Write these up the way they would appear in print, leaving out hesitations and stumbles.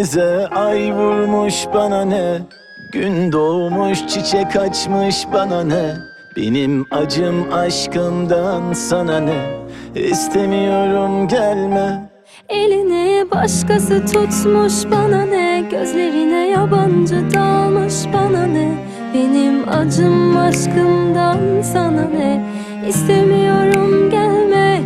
Denize ay vurmuş bana ne, gün doğmuş çiçek açmış bana ne. Benim acım aşkımdan sana ne, istemiyorum gelme. Elini başkası tutmuş bana ne, gözlerine yabancı dalmış bana ne. Benim acım aşkımdan sana ne, istemiyorum gelme.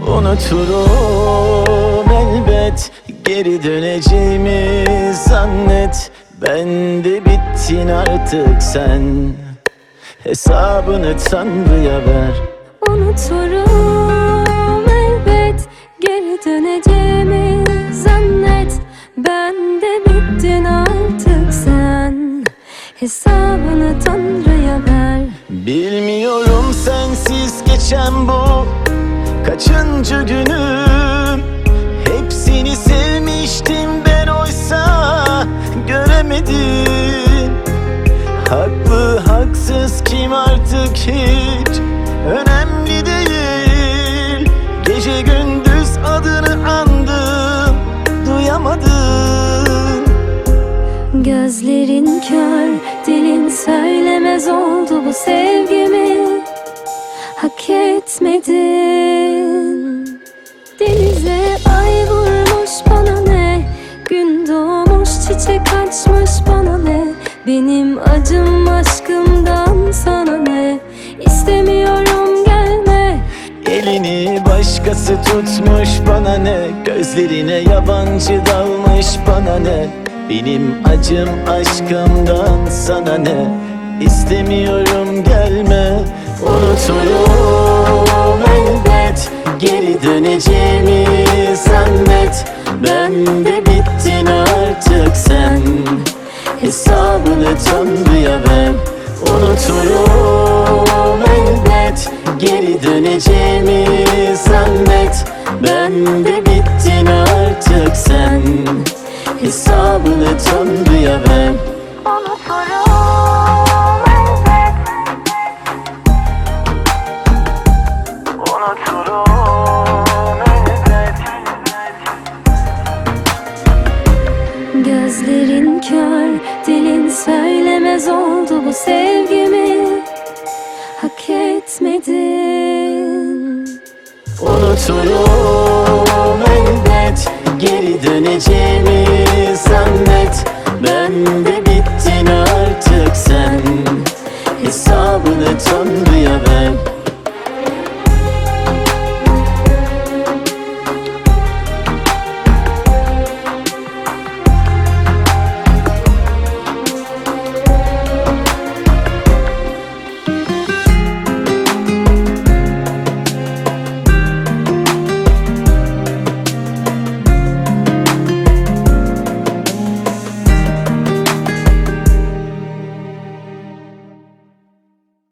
Unuturum elbet, geri döneceğimi zannet. Ben de bittin artık sen, hesabını Tanrı'ya ver. Unuturum elbet, geri döneceğimi zannet. Ben de bittin artık sen, hesabını Tanrı'ya ver. Bilmiyorum sensiz geçen bu kaçıncı günüm. Hepsini sevmiştim ben, oysa göremedim. Haklı haksız kim artık hiç önemli değil. Gece gündüz adını andım, duyamadım. Gözlerin kör, dilin söylemez oldu bu sevgimi. Hak etmedin. Denize ay vurmuş bana ne, gün doğmuş çiçek açmış bana ne. Benim acım aşkımdan sana ne, istemiyorum gelme. Elini başkası tutmuş bana ne, gözlerine yabancı dalmış bana ne. Benim acım aşkımdan sana ne, istemiyorum gelme. Unuturum elbet, geri döneceğimi zannet. Ben de bittin artık sen, hesabını Tanrı'ya ver. Unuturum elbet, geri döneceğimi zannet. Ben de bittin artık sen, hesabını Tanrı'ya ver. Unuturum elbet, Unuturum elbet. gözlerin kör, dilin söylemez oldu bu sevgimi. Hak etmedin. Unuturum elbet, geri döneceğimi zannet. Ben de bittin artık sen, hesabını Tanrı'ya ver.